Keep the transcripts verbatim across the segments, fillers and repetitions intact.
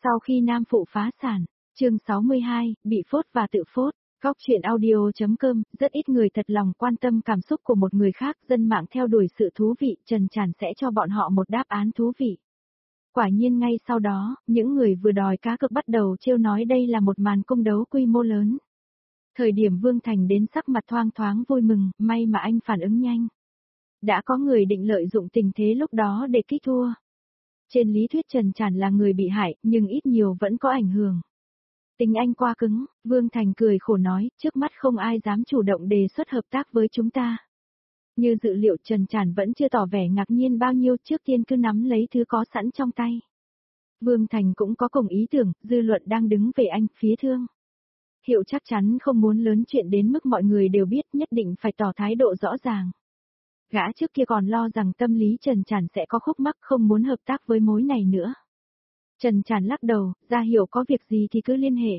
Sau khi nam phụ phá sản, chương sáu mươi hai, bị phốt và tự phốt, Góc truyện audio.com, rất ít người thật lòng quan tâm cảm xúc của một người khác, dân mạng theo đuổi sự thú vị, Trần Tràn sẽ cho bọn họ một đáp án thú vị. Quả nhiên ngay sau đó, những người vừa đòi cá cược bắt đầu trêu nói đây là một màn công đấu quy mô lớn. Thời điểm Vương Thành đến sắc mặt thoang thoáng vui mừng, may mà anh phản ứng nhanh. Đã có người định lợi dụng tình thế lúc đó để kích thua. Trên lý thuyết Trần Tràn là người bị hại, nhưng ít nhiều vẫn có ảnh hưởng. Tính anh qua cứng, Vương Thành cười khổ nói, trước mắt không ai dám chủ động đề xuất hợp tác với chúng ta. Như dự liệu Trần Tràn vẫn chưa tỏ vẻ ngạc nhiên bao nhiêu, trước tiên cứ nắm lấy thứ có sẵn trong tay. Vương Thành cũng có cùng ý tưởng, dư luận đang đứng về anh, phía thương. Hiệu chắc chắn không muốn lớn chuyện đến mức mọi người đều biết, nhất định phải tỏ thái độ rõ ràng. Gã trước kia còn lo rằng tâm lý Trần Tràn sẽ có khúc mắc, không muốn hợp tác với mối này nữa. Trần Tràn lắc đầu, ra hiệu có việc gì thì cứ liên hệ.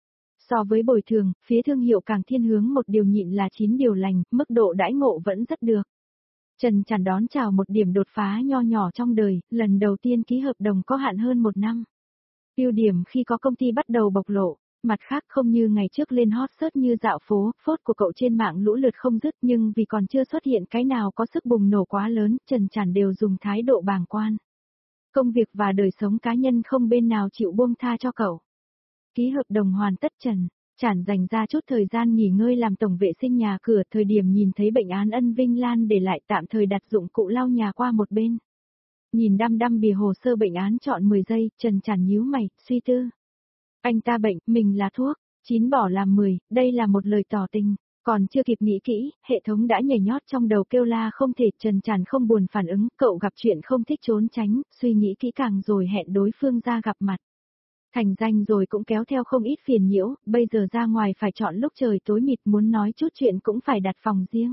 So với bồi thường, phía thương hiệu càng thiên hướng một điều nhịn là chín điều lành, mức độ đãi ngộ vẫn rất được. Trần Tràn đón chào một điểm đột phá nho nhỏ trong đời, lần đầu tiên ký hợp đồng có hạn hơn một năm. Ưu điểm khi có công ty bắt đầu bộc lộ, mặt khác không như ngày trước lên hot search như dạo phố, phốt của cậu trên mạng lũ lượt không dứt, nhưng vì còn chưa xuất hiện cái nào có sức bùng nổ quá lớn, Trần Tràn đều dùng thái độ bàng quan. Công việc và đời sống cá nhân không bên nào chịu buông tha cho cậu. Ký hợp đồng hoàn tất, Trần Tràn dành ra chút thời gian nghỉ ngơi làm tổng vệ sinh nhà cửa, thời điểm nhìn thấy bệnh án Ân Vinh Lan để lại tạm thời đặt dụng cụ lau nhà qua một bên. Nhìn đăm đăm bìa hồ sơ bệnh án trọn mười giây, Trần Tràn nhíu mày, suy tư. Anh ta bệnh, mình là thuốc, chín bỏ làm mười, đây là một lời tỏ tình. Còn chưa kịp nghĩ kỹ, hệ thống đã nhảy nhót trong đầu kêu la không thể. Trần Tràn không buồn phản ứng, cậu gặp chuyện không thích trốn tránh, suy nghĩ kỹ càng rồi hẹn đối phương ra gặp mặt. Thành danh rồi cũng kéo theo không ít phiền nhiễu, bây giờ ra ngoài phải chọn lúc trời tối mịt, muốn nói chút chuyện cũng phải đặt phòng riêng.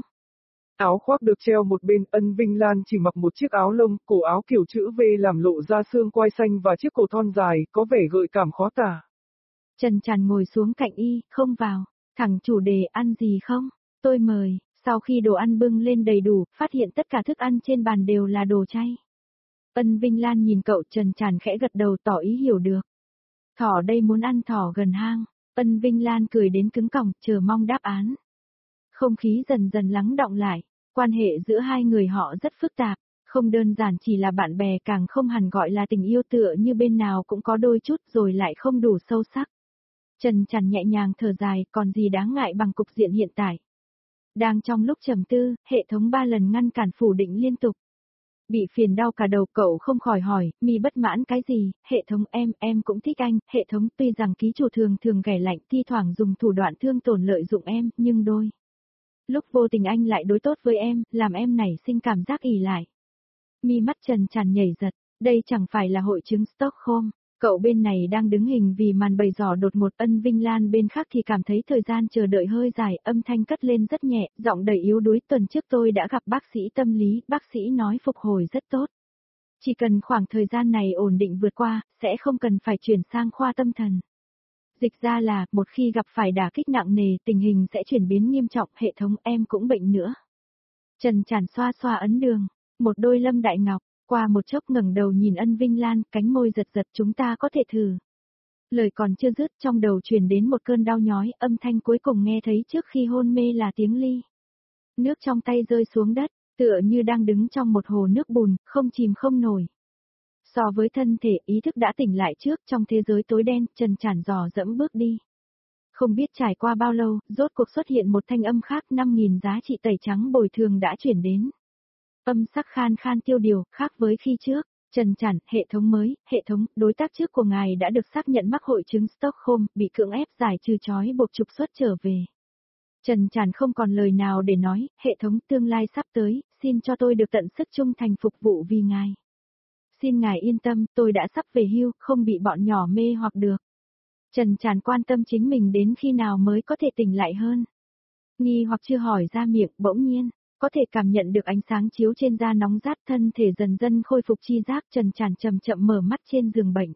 Áo khoác được treo một bên, Ân Vinh Lan chỉ mặc một chiếc áo lông, cổ áo kiểu chữ V làm lộ ra xương quai xanh và chiếc cổ thon dài, có vẻ gợi cảm khó tả. Trần Tràn ngồi xuống cạnh y, không vào, thẳng chủ đề, ăn gì không? Tôi mời. Sau khi đồ ăn bưng lên đầy đủ, phát hiện tất cả thức ăn trên bàn đều là đồ chay. Ân Vinh Lan nhìn cậu, Trần Tràn khẽ gật đầu tỏ ý hiểu được. Thỏ đây muốn ăn thỏ gần hang. Ân Vinh Lan cười đến cứng cỏng, chờ mong đáp án. Không khí dần dần lắng đọng lại, quan hệ giữa hai người họ rất phức tạp, không đơn giản chỉ là bạn bè, càng không hẳn gọi là tình yêu, tựa như bên nào cũng có đôi chút rồi lại không đủ sâu sắc. Trần Tràn nhẹ nhàng thở dài, còn gì đáng ngại bằng cục diện hiện tại. Đang trong lúc trầm tư, hệ thống ba lần ngăn cản phủ định liên tục. Bị phiền đau cả đầu, cậu không khỏi hỏi, mi bất mãn cái gì? Hệ thống, em, em cũng thích anh. Hệ thống, tuy rằng ký chủ thường thường ghẻ lạnh, thi thoảng dùng thủ đoạn thương tổn lợi dụng em, nhưng đôi lúc vô tình anh lại đối tốt với em, làm em nảy sinh cảm giác ỉ lại. Mi mắt Trần Tràn nhảy giật, đây chẳng phải là hội chứng Stockholm. Cậu bên này đang đứng hình vì màn bày giỏ đột ngột, Ân Vinh Lan bên khác thì cảm thấy thời gian chờ đợi hơi dài, âm thanh cất lên rất nhẹ, giọng đầy yếu đuối. Tuần trước tôi đã gặp bác sĩ tâm lý, bác sĩ nói phục hồi rất tốt. Chỉ cần khoảng thời gian này ổn định vượt qua, sẽ không cần phải chuyển sang khoa tâm thần. Dịch ra là, một khi gặp phải đả kích nặng nề, tình hình sẽ chuyển biến nghiêm trọng. Hệ thống, em cũng bệnh nữa. Trần Tràn xoa xoa ấn đường, một đôi lâm đại ngọc. Qua một chốc ngẩng đầu nhìn Ân Vinh Lan, cánh môi giật giật, chúng ta có thể thử. Lời còn chưa dứt, trong đầu truyền đến một cơn đau nhói, âm thanh cuối cùng nghe thấy trước khi hôn mê là tiếng ly. Nước trong tay rơi xuống đất, tựa như đang đứng trong một hồ nước bùn, không chìm không nổi. So với thân thể, ý thức đã tỉnh lại trước, trong thế giới tối đen, Trần Tràn dò dẫm bước đi. Không biết trải qua bao lâu, rốt cuộc xuất hiện một thanh âm khác, năm nghìn giá trị tẩy trắng bồi thường đã chuyển đến. Âm sắc khan khan tiêu điều, khác với khi trước. Trần Tràn, hệ thống mới, hệ thống, đối tác trước của ngài đã được xác nhận mắc hội chứng Stockholm, bị cưỡng ép giải trừ trói buộc trục xuất trở về. Trần Tràn không còn lời nào để nói, hệ thống, tương lai sắp tới, xin cho tôi được tận sức trung thành phục vụ vì ngài. Xin ngài yên tâm, tôi đã sắp về hưu, không bị bọn nhỏ mê hoặc được. Trần Tràn quan tâm chính mình đến khi nào mới có thể tỉnh lại hơn. Nghi hoặc chưa hỏi ra miệng, bỗng nhiên. Có thể cảm nhận được ánh sáng chiếu trên da nóng rát, thân thể dần dần khôi phục chi giác. Trần Tràn chậm chậm mở mắt trên giường bệnh.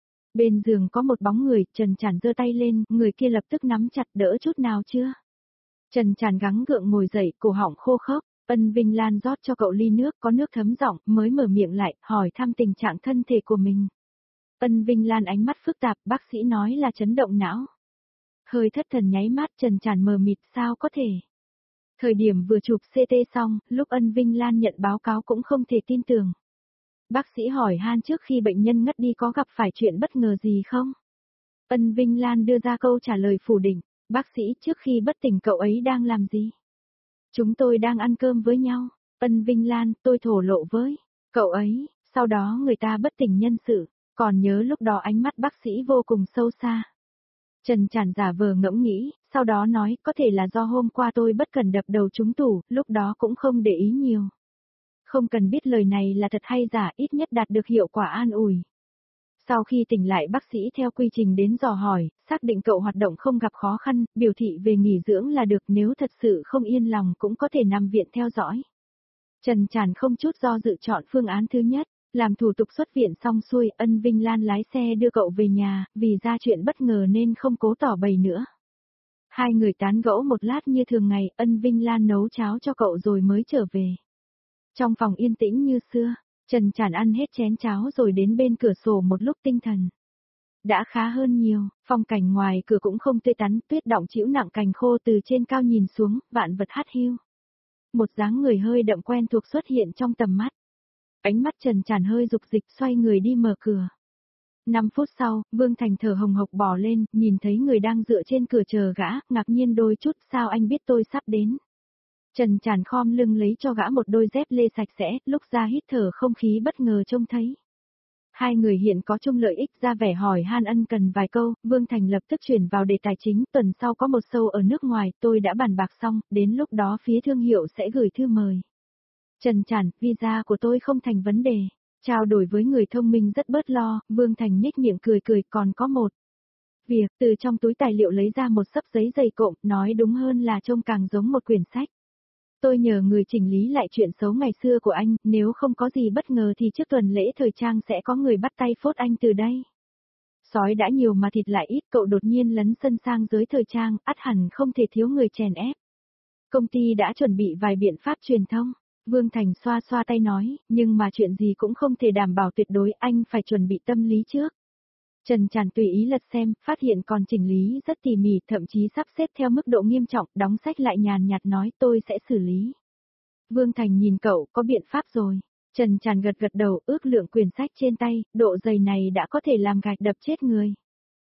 Bên giường có một bóng người, Trần Tràn giơ tay lên, người kia lập tức nắm chặt, đỡ chút nào chưa? Trần Tràn gắng gượng ngồi dậy, cổ họng khô khốc. Ân Vinh Lan rót cho cậu ly nước, có nước thấm giọng, mới mở miệng lại, hỏi thăm tình trạng thân thể của mình. Ân Vinh Lan ánh mắt phức tạp, bác sĩ nói là chấn động não. Hơi thất thần nháy mắt, Trần Tràn mờ mịt, sao có thể. Thời điểm vừa chụp xê tê xong, lúc Ân Vinh Lan nhận báo cáo cũng không thể tin tưởng. Bác sĩ hỏi han trước khi bệnh nhân ngất đi có gặp phải chuyện bất ngờ gì không? Ân Vinh Lan đưa ra câu trả lời phủ định, bác sĩ trước khi bất tỉnh cậu ấy đang làm gì? Chúng tôi đang ăn cơm với nhau. Ân Vinh Lan, tôi thổ lộ với cậu ấy, sau đó người ta bất tỉnh nhân sự, còn nhớ lúc đó ánh mắt bác sĩ vô cùng sâu xa. Trần Tràn giả vờ ngẫm nghĩ, sau đó nói có thể là do hôm qua tôi bất cẩn đập đầu trúng tủ, lúc đó cũng không để ý nhiều. Không cần biết lời này là thật hay giả, ít nhất đạt được hiệu quả an ủi. Sau khi tỉnh lại bác sĩ theo quy trình đến dò hỏi, xác định cậu hoạt động không gặp khó khăn, biểu thị về nghỉ dưỡng là được, nếu thật sự không yên lòng cũng có thể nằm viện theo dõi. Trần Tràn không chút do dự chọn phương án thứ nhất, làm thủ tục xuất viện xong xuôi, Ân Vinh Lan lái xe đưa cậu về nhà, vì ra chuyện bất ngờ nên không cố tỏ bày nữa. Hai người tán gẫu một lát như thường ngày, Ân Vinh Lan nấu cháo cho cậu rồi mới trở về. Trong phòng yên tĩnh như xưa, Trần Tràn ăn hết chén cháo rồi đến bên cửa sổ một lúc tinh thần. Đã khá hơn nhiều, phong cảnh ngoài cửa cũng không tươi tắn, tuyết đọng trĩu nặng cành khô từ trên cao nhìn xuống, vạn vật hắt hiu. Một dáng người hơi đậm quen thuộc xuất hiện trong tầm mắt. Ánh mắt Trần Tràn hơi dục dịch xoay người đi mở cửa. Năm phút sau, Vương Thành thở hồng hộc bò lên, nhìn thấy người đang dựa trên cửa chờ gã, ngạc nhiên đôi chút, sao anh biết tôi sắp đến. Trần Tràn khom lưng lấy cho gã một đôi dép lê sạch sẽ, lúc ra hít thở không khí bất ngờ trông thấy. Hai người hiện có chung lợi ích, ra vẻ hỏi han ân cần vài câu, Vương Thành lập tức chuyển vào đề tài chính, tuần sau có một show ở nước ngoài, tôi đã bàn bạc xong, đến lúc đó phía thương hiệu sẽ gửi thư mời. Trần Tràn, visa của tôi không thành vấn đề. Trao đổi với người thông minh rất bớt lo, Vương Thành nhếch miệng cười cười, còn có một việc, từ trong túi tài liệu lấy ra một xấp giấy dày cộm, nói đúng hơn là trông càng giống một quyển sách. Tôi nhờ người chỉnh lý lại chuyện xấu ngày xưa của anh, nếu không có gì bất ngờ thì trước tuần lễ thời trang sẽ có người bắt tay phốt anh từ đây. Sói đã nhiều mà thịt lại ít, cậu đột nhiên lấn sân sang giới thời trang, ắt hẳn không thể thiếu người chèn ép. Công ty đã chuẩn bị vài biện pháp truyền thông. Vương Thành xoa xoa tay nói, nhưng mà chuyện gì cũng không thể đảm bảo tuyệt đối, anh phải chuẩn bị tâm lý trước. Trần Tràn tùy ý lật xem, phát hiện còn chỉnh lý rất tỉ mỉ, thậm chí sắp xếp theo mức độ nghiêm trọng, đóng sách lại nhàn nhạt nói tôi sẽ xử lý. Vương Thành nhìn cậu, có biện pháp rồi. Trần Tràn gật gật đầu, ước lượng quyển sách trên tay, độ dày này đã có thể làm gạch đập chết người.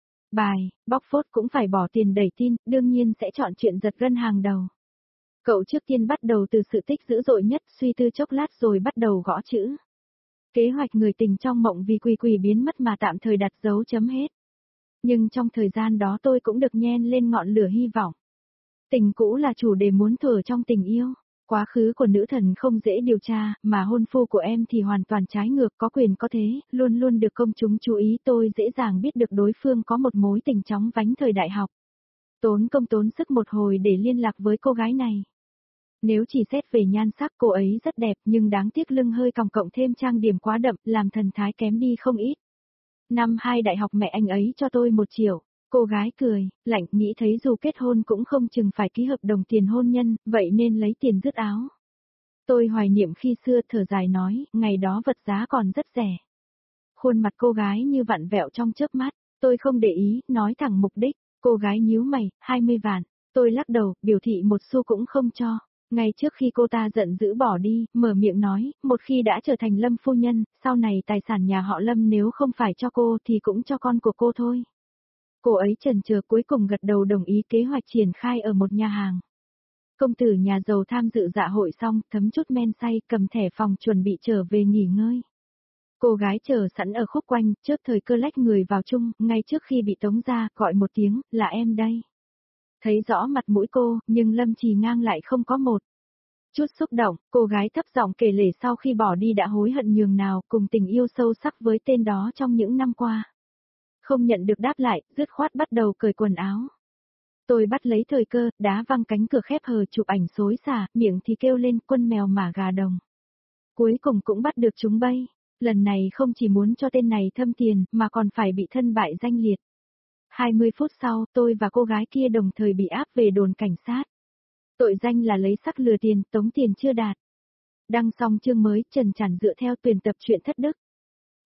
Bài, bóc phốt cũng phải bỏ tiền đẩy tin, đương nhiên sẽ chọn chuyện giật gân hàng đầu. Cậu trước tiên bắt đầu từ sự tích dữ dội nhất, suy tư chốc lát rồi bắt đầu gõ chữ. Kế hoạch người tình trong mộng vì quỷ quỷ biến mất mà tạm thời đặt dấu chấm hết. Nhưng trong thời gian đó tôi cũng được nhen lên ngọn lửa hy vọng. Tình cũ là chủ đề muốn thở trong tình yêu. Quá khứ của nữ thần không dễ điều tra, mà hôn phu của em thì hoàn toàn trái ngược, có quyền có thế, luôn luôn được công chúng chú ý, tôi dễ dàng biết được đối phương có một mối tình chóng vánh thời đại học. Tốn công tốn sức một hồi để liên lạc với cô gái này. Nếu chỉ xét về nhan sắc cô ấy rất đẹp nhưng đáng tiếc lưng hơi còng cộng thêm trang điểm quá đậm làm thần thái kém đi không ít. Năm hai đại học mẹ anh ấy cho tôi một triệu. Cô gái cười, lạnh, nghĩ thấy dù kết hôn cũng không chừng phải ký hợp đồng tiền hôn nhân, vậy nên lấy tiền dứt áo. Tôi hoài niệm khi xưa thở dài nói, ngày đó vật giá còn rất rẻ. Khuôn mặt cô gái như vặn vẹo trong chớp mắt, tôi không để ý, nói thẳng mục đích, cô gái nhíu mày, hai mươi vạn. Tôi lắc đầu, biểu thị một xu cũng không cho. Ngay trước khi cô ta giận dữ bỏ đi, mở miệng nói, một khi đã trở thành Lâm phu nhân, sau này tài sản nhà họ Lâm nếu không phải cho cô thì cũng cho con của cô thôi. Cô ấy chần chờ cuối cùng gật đầu đồng ý kế hoạch triển khai ở một nhà hàng. Công tử nhà giàu tham dự dạ hội xong, thấm chút men say, cầm thẻ phòng chuẩn bị trở về nghỉ ngơi. Cô gái chờ sẵn ở khúc quanh, chớp thời cơ lách người vào chung, ngay trước khi bị tống ra, gọi một tiếng, là em đây. Thấy rõ mặt mũi cô, nhưng Lâm Trì Ngang lại không có một chút xúc động, cô gái thấp giọng kể lể sau khi bỏ đi đã hối hận nhường nào cùng tình yêu sâu sắc với tên đó trong những năm qua. Không nhận được đáp lại, dứt khoát bắt đầu cởi quần áo. Tôi bắt lấy thời cơ, đá văng cánh cửa khép hờ chụp ảnh xối xả, miệng thì kêu lên quân mèo mả gà đồng. Cuối cùng cũng bắt được chúng bay, lần này không chỉ muốn cho tên này thâm tiền mà còn phải bị thân bại danh liệt. hai mươi phút sau, tôi và cô gái kia đồng thời bị áp về đồn cảnh sát. Tội danh là lấy sắc lừa tiền, tống tiền chưa đạt. Đăng xong chương mới, Trần Tràn dựa theo tuyển tập truyện thất đức.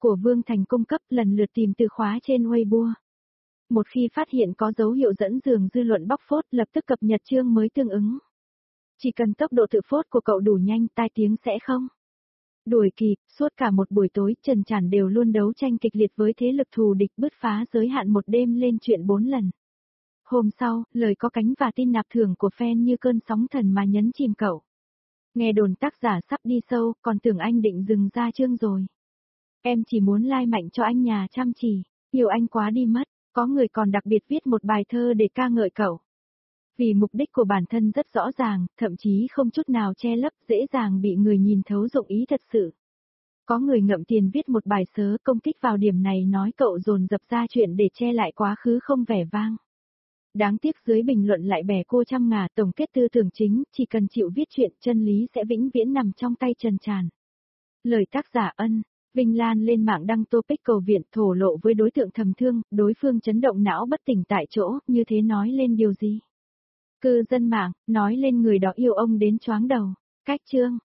của Vương Thành cung cấp lần lượt tìm từ khóa trên Weibo. Một khi phát hiện có dấu hiệu dẫn dường dư luận bóc phốt lập tức cập nhật chương mới tương ứng. Chỉ cần tốc độ tự phốt của cậu đủ nhanh tai tiếng sẽ không đuổi kịp. Suốt cả một buổi tối Trần Trản đều luôn đấu tranh kịch liệt với thế lực thù địch, bứt phá giới hạn một đêm lên chuyện bốn lần. Hôm sau, lời có cánh và tin nạp thưởng của fan như cơn sóng thần mà nhấn chìm cậu. Nghe đồn tác giả sắp đi sâu, còn tưởng anh định dừng ra chương rồi. Em chỉ muốn like mạnh cho anh nhà chăm chỉ, yêu anh quá đi mất. Có người còn đặc biệt viết một bài thơ để ca ngợi cậu. Vì mục đích của bản thân rất rõ ràng, thậm chí không chút nào che lấp, dễ dàng bị người nhìn thấu dụng ý thật sự. Có người ngậm tiền viết một bài sớ công kích vào điểm này, nói cậu dồn dập ra chuyện để che lại quá khứ không vẻ vang. Đáng tiếc dưới bình luận lại bẻ cô trăm ngà, tổng kết tư tưởng chính, chỉ cần chịu viết chuyện chân lý sẽ vĩnh viễn nằm trong tay Trần Tràn. Lời tác giả Ân Vinh Lan lên mạng đăng topic cầu viện thổ lộ với đối tượng thầm thương, đối phương chấn động não bất tỉnh tại chỗ, như thế nói lên điều gì? Cư dân mạng, nói lên người đó yêu ông đến choáng đầu. Cách chương